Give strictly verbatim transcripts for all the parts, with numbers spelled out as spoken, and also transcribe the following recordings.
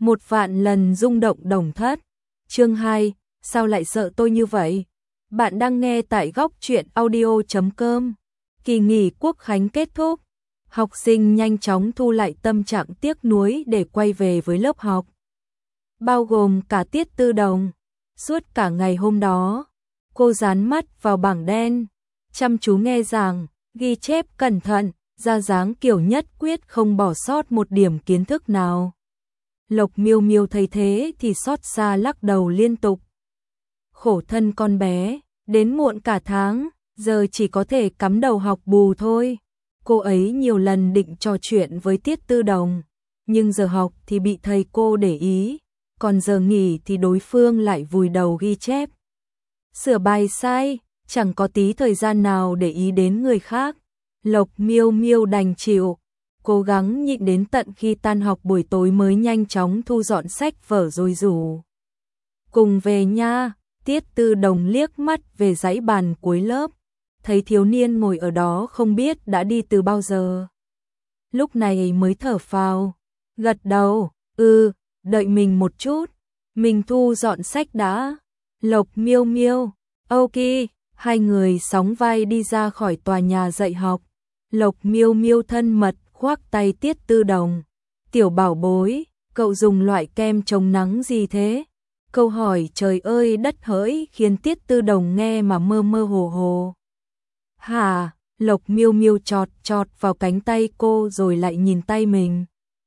một vạn lần rung động đồng thất. Chương hai, sao lại sợ tôi như vậy? Bạn đang nghe tại góc truyện audio chấm com. Kỳ nghỉ Quốc khánh kết thúc, học sinh nhanh chóng thu lại tâm trạng tiếc nuối để quay về với lớp học. Bao gồm cả Tiết Tư Đồng. Suốt cả ngày hôm đó, cô dán mắt vào bảng đen, chăm chú nghe giảng, ghi chép cẩn thận, ra dáng kiểu nhất quyết không bỏ sót một điểm kiến thức nào. Lộc Miêu Miêu thấy thế thì xót xa lắc đầu liên tục. Khổ thân con bé, đến muộn cả tháng, giờ chỉ có thể cắm đầu học bù thôi. Cô ấy nhiều lần định trò chuyện với Tiết Tư Đồng, nhưng giờ học thì bị thầy cô để ý, còn giờ nghỉ thì đối phương lại vùi đầu ghi chép. Sửa bài sai, chẳng có tí thời gian nào để ý đến người khác. Lộc Miêu Miêu đành chịu, cố gắng nhịn đến tận khi tan học buổi tối mới nhanh chóng thu dọn sách vở rồi rủ cùng về nha. Tiết Tư Đồng liếc mắt về dãy bàn cuối lớp, thấy thiếu niên ngồi ở đó không biết đã đi từ bao giờ. Lúc này mới thở phào, gật đầu, ừ, đợi mình một chút, mình thu dọn sách đã. Lộc Miêu Miêu, ok, hai người sóng vai đi ra khỏi tòa nhà dạy học. Lộc Miêu Miêu thân mật khoác tay Tiết Tư Đồng. Tiểu bảo bối, cậu dùng loại kem chống nắng gì thế? Câu hỏi trời ơi đất hỡi khiến Tiết Tư Đồng nghe mà mơ mơ hồ hồ. Hả? Lộc Miêu Miêu chọt chọt vào cánh tay cô rồi lại nhìn tay mình.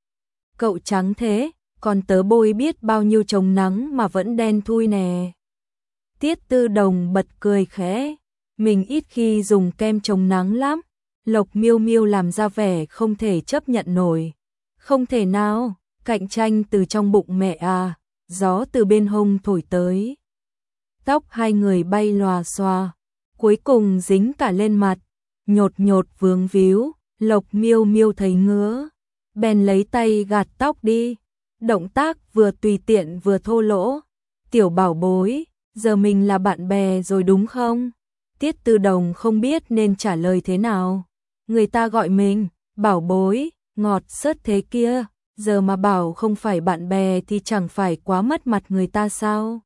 Cậu trắng thế, còn tớ bôi biết bao nhiêu chống nắng mà vẫn đen thui nè. Tiết Tư Đồng bật cười khẽ, mình ít khi dùng kem chống nắng lắm. Lộc Miêu Miêu làm ra vẻ không thể chấp nhận nổi. Không thể nào, cạnh tranh từ trong bụng mẹ à, gió từ bên hông thổi tới. Tóc hai người bay lòa xòa, cuối cùng dính cả lên mặt, nhột nhột vướng víu. Lộc Miêu Miêu thấy ngứa, bèn lấy tay gạt tóc đi, động tác vừa tùy tiện vừa thô lỗ. Tiểu bảo bối, giờ mình là bạn bè rồi đúng không? Tiết Tư Đồng không biết nên trả lời thế nào. Người ta gọi mình, bảo bối, ngọt sớt thế kia, giờ mà bảo không phải bạn bè thì chẳng phải quá mất mặt người ta sao?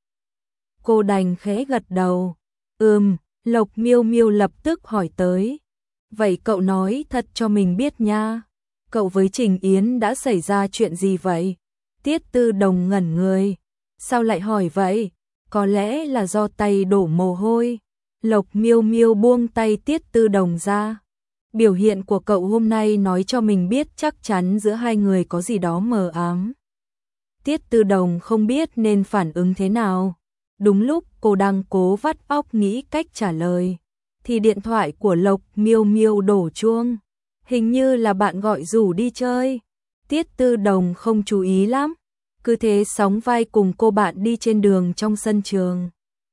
Cô đành khẽ gật đầu. Ừm, Lộc Miêu Miêu lập tức hỏi tới. Vậy cậu nói thật cho mình biết nha. Cậu với Trình Yến đã xảy ra chuyện gì vậy? Tiết Tư Đồng ngẩn người. Sao lại hỏi vậy? Có lẽ là do tay đổ mồ hôi. Lộc Miêu Miêu buông tay Tiết Tư Đồng ra. Biểu hiện của cậu hôm nay nói cho mình biết chắc chắn giữa hai người có gì đó mờ ám. Tiết Tư Đồng không biết nên phản ứng thế nào. Đúng lúc cô đang cố vắt óc nghĩ cách trả lời, thì điện thoại của Lộc Miêu Miêu đổ chuông. Hình như là bạn gọi rủ đi chơi. Tiết Tư Đồng không chú ý lắm, cứ thế sóng vai cùng cô bạn đi trên đường trong sân trường.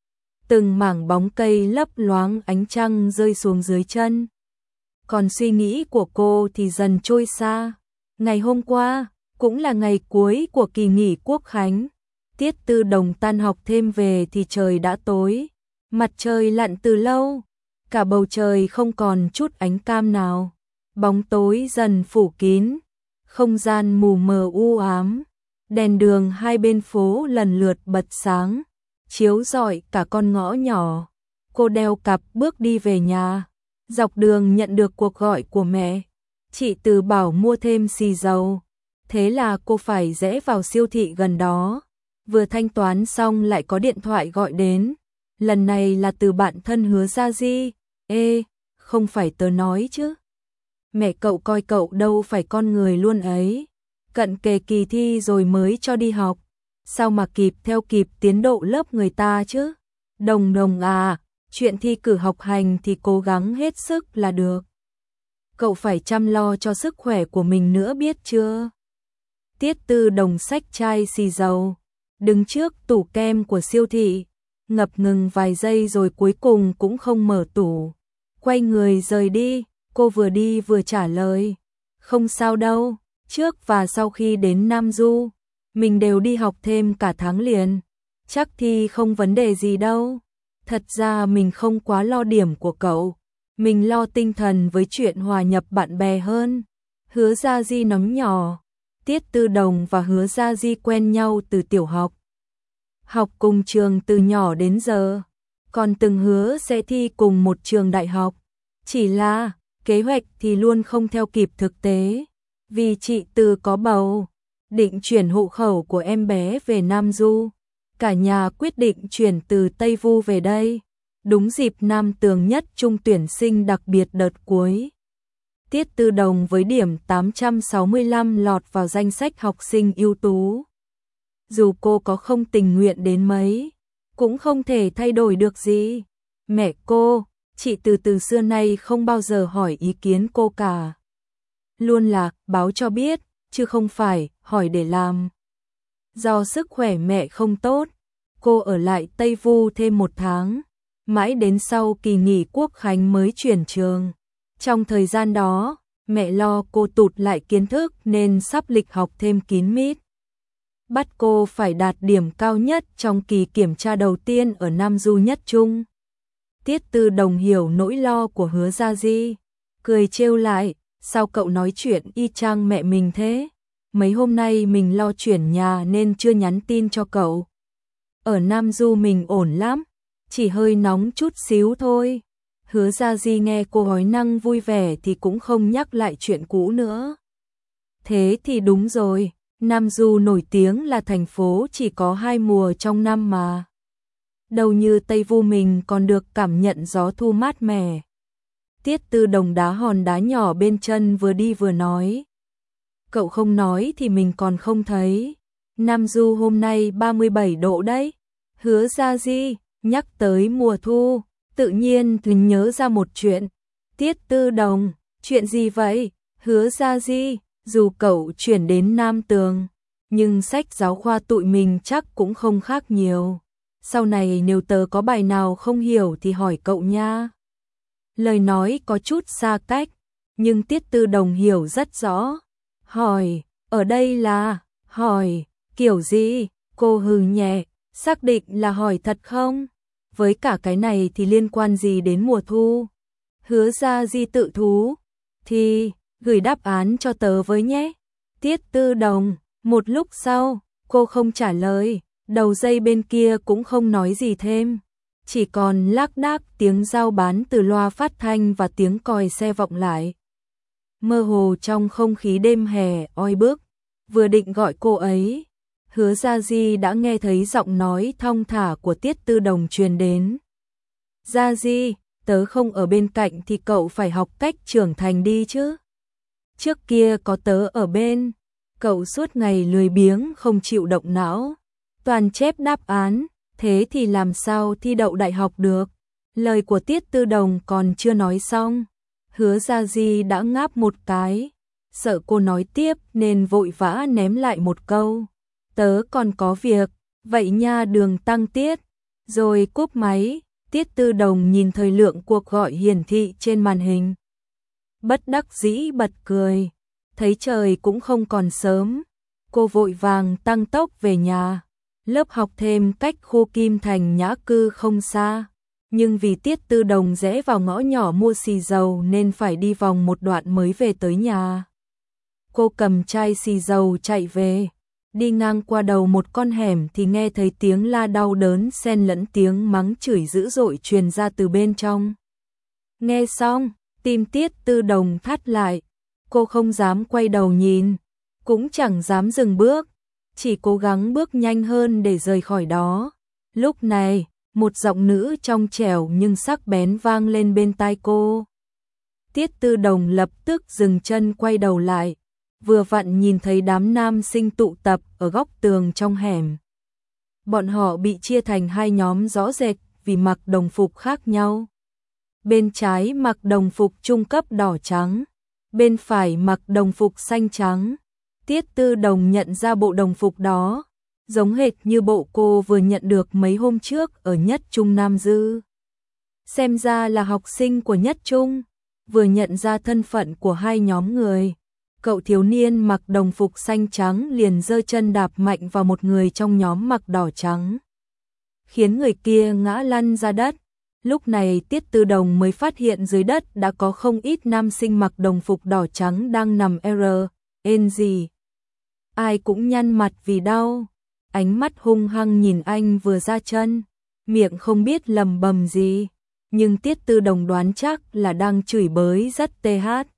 Từng mảng bóng cây lấp loáng ánh trăng rơi xuống dưới chân. Còn suy nghĩ của cô thì dần trôi xa. Ngày hôm qua, cũng là ngày cuối của kỳ nghỉ Quốc khánh. Tiết Tư Đồng tan học thêm về thì trời đã tối. Mặt trời lặn từ lâu. Cả bầu trời không còn chút ánh cam nào. Bóng tối dần phủ kín. Không gian mù mờ u ám. Đèn đường hai bên phố lần lượt bật sáng, chiếu rọi cả con ngõ nhỏ. Cô đeo cặp bước đi về nhà. Dọc đường nhận được cuộc gọi của mẹ. Chị Từ bảo mua thêm xì dầu. Thế là cô phải rẽ vào siêu thị gần đó. Vừa thanh toán xong lại có điện thoại gọi đến. Lần này là từ bạn thân Hứa Gia Di. Ê, không phải tớ nói chứ. Mẹ cậu coi cậu đâu phải con người luôn ấy. Cận kề kỳ thi rồi mới cho đi học. Sao mà kịp theo kịp tiến độ lớp người ta chứ? Đồng Đồng à, chuyện thi cử học hành thì cố gắng hết sức là được. Cậu phải chăm lo cho sức khỏe của mình nữa biết chưa? Tiết Tư Đồng xách chai xì dầu, đứng trước tủ kem của siêu thị, ngập ngừng vài giây rồi cuối cùng cũng không mở tủ. Quay người rời đi, cô vừa đi vừa trả lời. Không sao đâu, trước và sau khi đến Nam Du, mình đều đi học thêm cả tháng liền. Chắc thì không vấn đề gì đâu. Thật ra mình không quá lo điểm của cậu. Mình lo tinh thần với chuyện hòa nhập bạn bè hơn. Hứa Gia Di nói nhỏ. Tiết Tư Đồng và Hứa Gia Di quen nhau từ tiểu học. Học cùng trường từ nhỏ đến giờ, còn từng hứa sẽ thi cùng một trường đại học. Chỉ là, kế hoạch thì luôn không theo kịp thực tế. Vì chị Từ có bầu, định chuyển hộ khẩu của em bé về Nam Du. Cả nhà quyết định chuyển từ Tây Vu về đây. Đúng dịp Nam Tường Nhất Trung tuyển sinh đặc biệt đợt cuối. Tiết Tư Đồng với điểm tám trăm sáu mươi lăm lọt vào danh sách học sinh ưu tú. Dù cô có không tình nguyện đến mấy, cũng không thể thay đổi được gì. Mẹ cô, chị Từ từ xưa nay không bao giờ hỏi ý kiến cô cả. Luôn là báo cho biết, chứ không phải hỏi để làm. Do sức khỏe mẹ không tốt, cô ở lại Tây Vu thêm một tháng. Mãi đến sau kỳ nghỉ Quốc khánh mới chuyển trường. Trong thời gian đó, mẹ lo cô tụt lại kiến thức nên sắp lịch học thêm kín mít. Bắt cô phải đạt điểm cao nhất trong kỳ kiểm tra đầu tiên ở Nam Du Nhất Trung. Tiết Tư Đồng hiểu nỗi lo của Hứa Gia Di, cười trêu lại, sao cậu nói chuyện y chang mẹ mình thế? Mấy hôm nay mình lo chuyển nhà nên chưa nhắn tin cho cậu. Ở Nam Du mình ổn lắm, chỉ hơi nóng chút xíu thôi. Hứa Gia Di nghe cô nói năng vui vẻ thì cũng không nhắc lại chuyện cũ nữa. Thế thì đúng rồi, Nam Du nổi tiếng là thành phố chỉ có hai mùa trong năm mà. Đâu như Tây Vu mình còn được cảm nhận gió thu mát mẻ. Tiết Tư Đồng đá hòn đá nhỏ bên chân vừa đi vừa nói. Cậu không nói thì mình còn không thấy. Nam Du hôm nay ba mươi bảy độ đấy. Hứa Gia Di nhắc tới mùa thu, tự nhiên mình nhớ ra một chuyện. Tiết Tư Đồng, chuyện gì vậy? Hứa Gia Di, dù cậu chuyển đến Nam Tường, nhưng sách giáo khoa tụi mình chắc cũng không khác nhiều. Sau này nếu tớ có bài nào không hiểu thì hỏi cậu nha. Lời nói có chút xa cách, nhưng Tiết Tư Đồng hiểu rất rõ. Hỏi, ở đây là, hỏi, kiểu gì? Cô hừ nhẹ, xác định là hỏi thật không? Với cả cái này thì liên quan gì đến mùa thu? Hứa Gia Di tự thú, thì gửi đáp án cho tớ với nhé. Tiết Tư Đồng, một lúc sau, cô không trả lời, đầu dây bên kia cũng không nói gì thêm. Chỉ còn lác đác tiếng giao bán từ loa phát thanh và tiếng còi xe vọng lại. Mơ hồ trong không khí đêm hè oi bức, vừa định gọi cô ấy, Hứa Gia Di đã nghe thấy giọng nói thong thả của Tiết Tư Đồng truyền đến. Gia Di, tớ không ở bên cạnh thì cậu phải học cách trưởng thành đi chứ. Trước kia có tớ ở bên, cậu suốt ngày lười biếng không chịu động não, toàn chép đáp án, thế thì làm sao thi đậu đại học được. Lời của Tiết Tư Đồng còn chưa nói xong, Hứa Gia Di đã ngáp một cái, sợ cô nói tiếp nên vội vã ném lại một câu. Tớ còn có việc, vậy nha Đường Tăng Tiết. Rồi cúp máy, Tiết Tư Đồng nhìn thời lượng cuộc gọi hiển thị trên màn hình. Bất đắc dĩ bật cười, thấy trời cũng không còn sớm. Cô vội vàng tăng tốc về nhà, lớp học thêm cách khu Kim Thành Nhã Cư không xa. Nhưng vì Tiết Tư Đồng rẽ vào ngõ nhỏ mua xì dầu nên phải đi vòng một đoạn mới về tới nhà. Cô cầm chai xì dầu chạy về. Đi ngang qua đầu một con hẻm thì nghe thấy tiếng la đau đớn xen lẫn tiếng mắng chửi dữ dội truyền ra từ bên trong. Nghe xong, tim Tiết Tư Đồng thắt lại, cô không dám quay đầu nhìn, cũng chẳng dám dừng bước, chỉ cố gắng bước nhanh hơn để rời khỏi đó. Lúc này, một giọng nữ trong trẻo nhưng sắc bén vang lên bên tai cô. Tiết Tư Đồng lập tức dừng chân quay đầu lại. Vừa vặn nhìn thấy đám nam sinh tụ tập ở góc tường trong hẻm. Bọn họ bị chia thành hai nhóm rõ rệt vì mặc đồng phục khác nhau. Bên trái mặc đồng phục trung cấp đỏ trắng, bên phải mặc đồng phục xanh trắng. Tiết Tư Đồng nhận ra bộ đồng phục đó, giống hệt như bộ cô vừa nhận được mấy hôm trước ở Nhất Trung Nam Dư. Xem ra là học sinh của Nhất Trung, vừa nhận ra thân phận của hai nhóm người. Cậu thiếu niên mặc đồng phục xanh trắng liền giơ chân đạp mạnh vào một người trong nhóm mặc đỏ trắng, khiến người kia ngã lăn ra đất. Lúc này Tiết Tư Đồng mới phát hiện dưới đất đã có không ít nam sinh mặc đồng phục đỏ trắng đang nằm R, N gì. ai cũng nhăn mặt vì đau, ánh mắt hung hăng nhìn anh vừa ra chân, miệng không biết lầm bầm gì, nhưng Tiết Tư Đồng đoán chắc là đang chửi bới rất tê hát.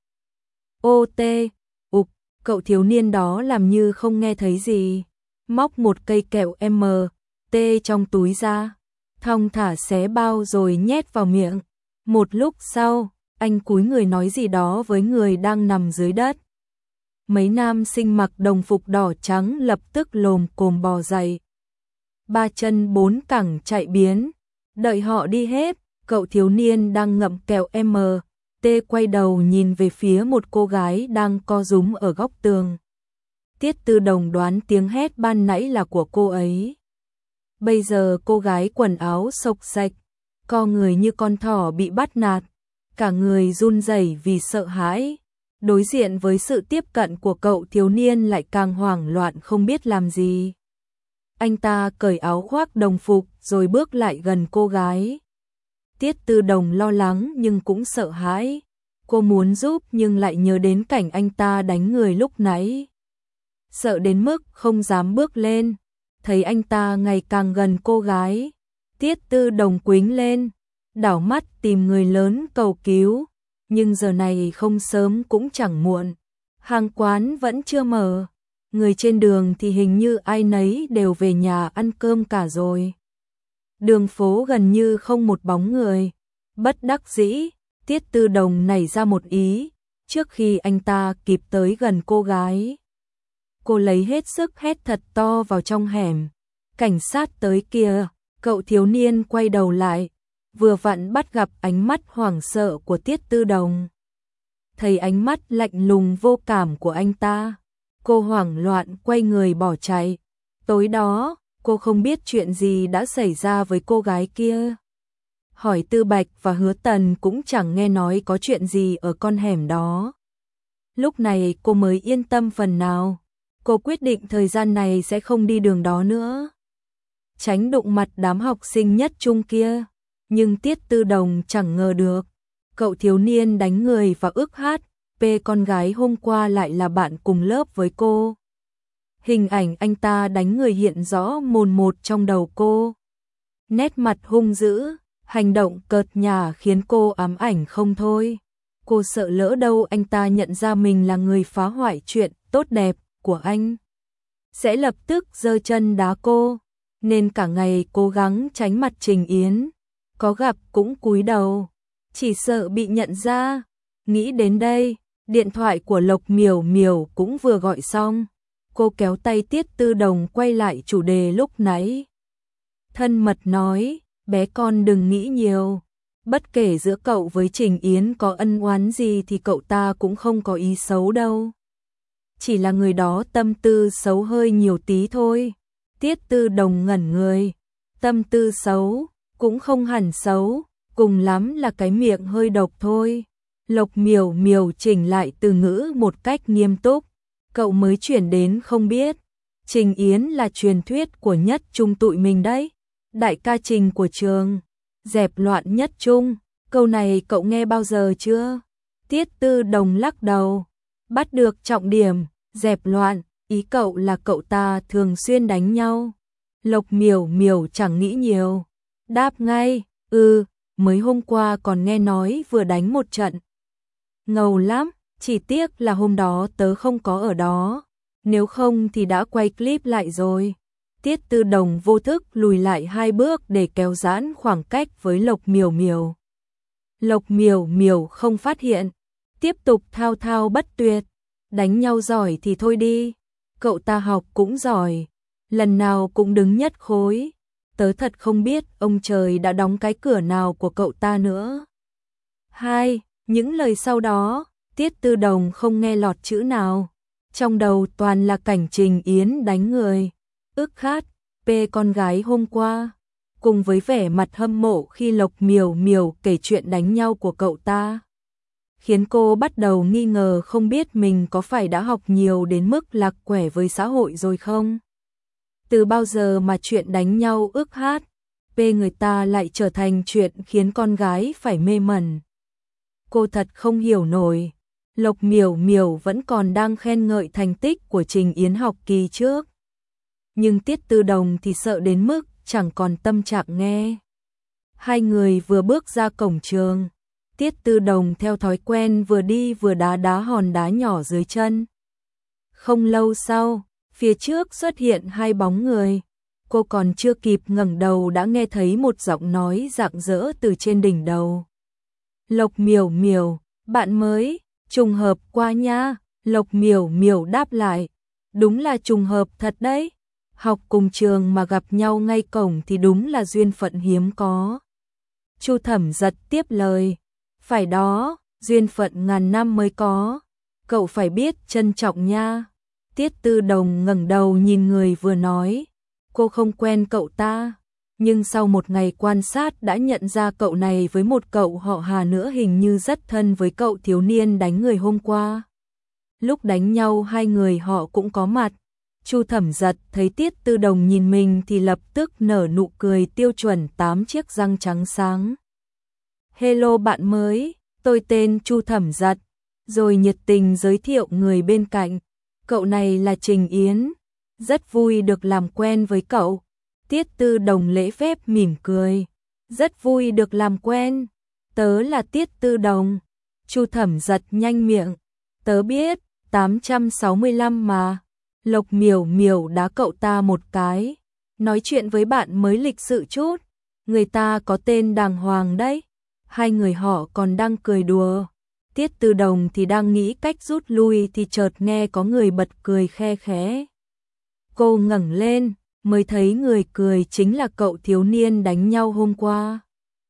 Ô tê, ục, cậu thiếu niên đó làm như không nghe thấy gì, móc một cây kẹo em tê trong túi ra, thong thả xé bao rồi nhét vào miệng. Một lúc sau, anh cúi người nói gì đó với người đang nằm dưới đất. Mấy nam sinh mặc đồng phục đỏ trắng lập tức lồm cồm bò dậy. Ba chân bốn cẳng chạy biến, đợi họ đi hết, cậu thiếu niên đang ngậm kẹo em tê quay đầu nhìn về phía một cô gái đang co rúm ở góc tường. Tiết Tư Đồng đoán tiếng hét ban nãy là của cô ấy. Bây giờ cô gái quần áo xộc xạch, co người như con thỏ bị bắt nạt, cả người run rẩy vì sợ hãi. Đối diện với sự tiếp cận của cậu thiếu niên lại càng hoảng loạn không biết làm gì. Anh ta cởi áo khoác đồng phục rồi bước lại gần cô gái. Tiết Tư Đồng lo lắng nhưng cũng sợ hãi. Cô muốn giúp nhưng lại nhớ đến cảnh anh ta đánh người lúc nãy. Sợ đến mức không dám bước lên. Thấy anh ta ngày càng gần cô gái, Tiết Tư Đồng quĩnh lên, đảo mắt tìm người lớn cầu cứu. Nhưng giờ này không sớm cũng chẳng muộn, hàng quán vẫn chưa mở, người trên đường thì hình như ai nấy đều về nhà ăn cơm cả rồi. Đường phố gần như không một bóng người, bất đắc dĩ, Tiết Tư Đồng nảy ra một ý, trước khi anh ta kịp tới gần cô gái. Cô lấy hết sức hét thật to vào trong hẻm, cảnh sát tới kìa, cậu thiếu niên quay đầu lại. Vừa vặn bắt gặp ánh mắt hoảng sợ của Tiết Tư Đồng. Thấy ánh mắt lạnh lùng vô cảm của anh ta, cô hoảng loạn quay người bỏ chạy. Tối đó, cô không biết chuyện gì đã xảy ra với cô gái kia. Hỏi Tư Bạch và Hứa Tần cũng chẳng nghe nói có chuyện gì ở con hẻm đó. Lúc này cô mới yên tâm phần nào. Cô quyết định thời gian này sẽ không đi đường đó nữa, tránh đụng mặt đám học sinh nhất trung kia. Nhưng Tiết Tư Đồng chẳng ngờ được, cậu thiếu niên đánh người và ức hát pê con gái hôm qua lại là bạn cùng lớp với cô. Hình ảnh anh ta đánh người hiện rõ mồn một trong đầu cô. Nét mặt hung dữ, hành động cợt nhả khiến cô ám ảnh không thôi. Cô sợ lỡ đâu anh ta nhận ra mình là người phá hoại chuyện tốt đẹp của anh, sẽ lập tức giơ chân đá cô, nên cả ngày cố gắng tránh mặt Trình Yến. Có gặp cũng cúi đầu, chỉ sợ bị nhận ra. Nghĩ đến đây, điện thoại của Lộc Miểu Miểu cũng vừa gọi xong. Cô kéo tay Tiết Tư Đồng quay lại chủ đề lúc nãy. Thân mật nói, bé con đừng nghĩ nhiều. Bất kể giữa cậu với Trình Yến có ân oán gì thì cậu ta cũng không có ý xấu đâu. Chỉ là người đó tâm tư xấu hơi nhiều tí thôi. Tiết Tư Đồng ngẩn người, tâm tư xấu cũng không hẳn xấu, cùng lắm là cái miệng hơi độc thôi. Lộc Miểu Miểu chỉnh lại từ ngữ một cách nghiêm túc. Cậu mới chuyển đến không biết. Trình Yến là truyền thuyết của nhất trung tụi mình đấy. Đại ca Trình của trường. Dẹp loạn nhất trung. Câu này cậu nghe bao giờ chưa? Tiết Tư Đồng lắc đầu. Bắt được trọng điểm. Dẹp loạn. Ý cậu là cậu ta thường xuyên đánh nhau. Lộc Miểu Miểu chẳng nghĩ nhiều. Đáp ngay, ừ, mới hôm qua còn nghe nói vừa đánh một trận. Ngầu lắm, chỉ tiếc là hôm đó tớ không có ở đó, nếu không thì đã quay clip lại rồi. Tiết Tư Đồng vô thức lùi lại hai bước để kéo giãn khoảng cách với Lộc Miểu Miểu. Lộc Miểu Miểu không phát hiện, tiếp tục thao thao bất tuyệt. Đánh nhau giỏi thì thôi đi, cậu ta học cũng giỏi, lần nào cũng đứng nhất khối. Tớ thật không biết ông trời đã đóng cái cửa nào của cậu ta nữa. Hai, những lời sau đó, Tiết Tư Đồng không nghe lọt chữ nào. Trong đầu toàn là cảnh Trình Yến đánh người, ức khát, pê con gái hôm qua, cùng với vẻ mặt hâm mộ khi Lộc Miểu Miểu kể chuyện đánh nhau của cậu ta. Khiến cô bắt đầu nghi ngờ không biết mình có phải đã học nhiều đến mức lạc quẻ với xã hội rồi không? Từ bao giờ mà chuyện đánh nhau ức hát, pê người ta lại trở thành chuyện khiến con gái phải mê mẩn. Cô thật không hiểu nổi. Lộc Miểu Miểu vẫn còn đang khen ngợi thành tích của Trình Yến học kỳ trước. Nhưng Tiết Tư Đồng thì sợ đến mức chẳng còn tâm trạng nghe. Hai người vừa bước ra cổng trường, Tiết Tư Đồng theo thói quen vừa đi vừa đá đá hòn đá nhỏ dưới chân. Không lâu sau, phía trước xuất hiện hai bóng người. Cô còn chưa kịp ngẩng đầu đã nghe thấy một giọng nói rạng rỡ từ trên đỉnh đầu. Lộc Miểu Miểu, bạn mới, trùng hợp qua nha. Lộc Miểu Miểu đáp lại, đúng là trùng hợp thật đấy. Học cùng trường mà gặp nhau ngay cổng thì đúng là duyên phận hiếm có. Chu Thẩm Giật tiếp lời, phải đó, duyên phận ngàn năm mới có, cậu phải biết trân trọng nha. Tiết Tư Đồng ngẩng đầu nhìn người vừa nói, cô không quen cậu ta, nhưng sau một ngày quan sát đã nhận ra cậu này với một cậu họ Hà nữa hình như rất thân với cậu thiếu niên đánh người hôm qua. Lúc đánh nhau hai người họ cũng có mặt. Chu Thẩm Giật thấy Tiết Tư Đồng nhìn mình thì lập tức nở nụ cười tiêu chuẩn tám chiếc răng trắng sáng. Hello bạn mới, tôi tên Chu Thẩm Giật, rồi nhiệt tình giới thiệu người bên cạnh. Cậu này là Trình Yến, rất vui được làm quen với cậu. Tiết Tư Đồng lễ phép mỉm cười, rất vui được làm quen. Tớ là Tiết Tư Đồng. Chu Thẩm Giật nhanh miệng, tớ biết, tám trăm sáu mươi lăm mà. Lộc Miểu Miểu đá cậu ta một cái, nói chuyện với bạn mới lịch sự chút, người ta có tên đàng hoàng đấy. Hai người họ còn đang cười đùa. Tiết Tư Đồng thì đang nghĩ cách rút lui thì chợt nghe có người bật cười khe khẽ. Cô ngẩng lên, mới thấy người cười chính là cậu thiếu niên đánh nhau hôm qua.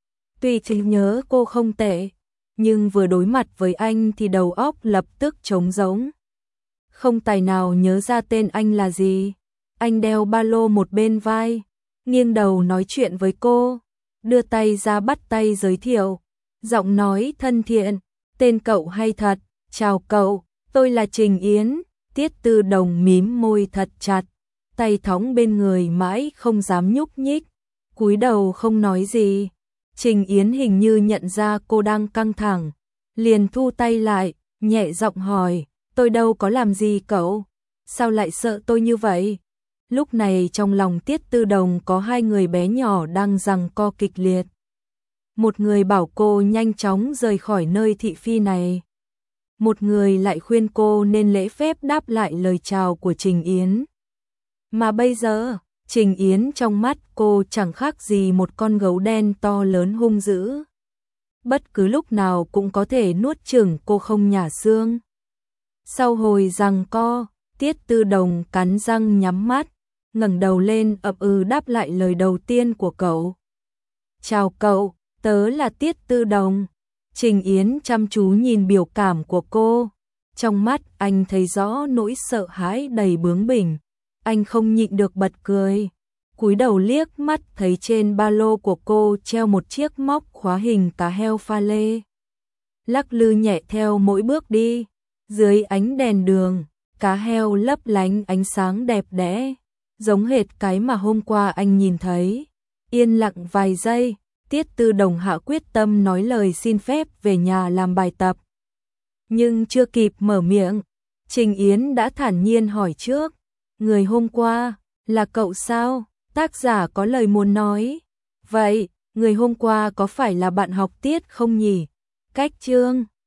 Tuy trí nhớ cô không tệ, nhưng vừa đối mặt với anh thì đầu óc lập tức trống rỗng. Không tài nào nhớ ra tên anh là gì. Anh đeo ba lô một bên vai, nghiêng đầu nói chuyện với cô, đưa tay ra bắt tay giới thiệu, giọng nói thân thiện, tên cậu hay thật, chào cậu, tôi là Trình Yến. Tiết Tư Đồng mím môi thật chặt, tay thõng bên người mãi không dám nhúc nhích, cúi đầu không nói gì. Trình Yến hình như nhận ra cô đang căng thẳng, liền thu tay lại, nhẹ giọng hỏi, tôi đâu có làm gì cậu, sao lại sợ tôi như vậy? Lúc này trong lòng Tiết Tư Đồng có hai người bé nhỏ đang giằng co kịch liệt. Một người bảo cô nhanh chóng rời khỏi nơi thị phi này. Một người lại khuyên cô nên lễ phép đáp lại lời chào của Trình Yến. Mà bây giờ, Trình Yến trong mắt cô chẳng khác gì một con gấu đen to lớn hung dữ. Bất cứ lúc nào cũng có thể nuốt chửng cô không nhả xương. Sau hồi giằng co, Tiết Tư Đồng cắn răng nhắm mắt, ngẩng đầu lên ậm ừ đáp lại lời đầu tiên của cậu. Chào cậu, tớ là Tiết Tư Đồng. Trình Yến chăm chú nhìn biểu cảm của cô. Trong mắt anh thấy rõ nỗi sợ hãi đầy bướng bỉnh. Anh không nhịn được bật cười. Cúi đầu liếc mắt thấy trên ba lô của cô treo một chiếc móc khóa hình cá heo pha lê. Lắc lư nhẹ theo mỗi bước đi. Dưới ánh đèn đường, cá heo lấp lánh ánh sáng đẹp đẽ, giống hệt cái mà hôm qua anh nhìn thấy. Yên lặng vài giây, Tiết Tư Đồng hạ quyết tâm nói lời xin phép về nhà làm bài tập. Nhưng chưa kịp mở miệng, Trình Yến đã thản nhiên hỏi trước, người hôm qua, là cậu sao? Tác giả có lời muốn nói. Vậy, người hôm qua có phải là bạn học Tiết không nhỉ? Cách chương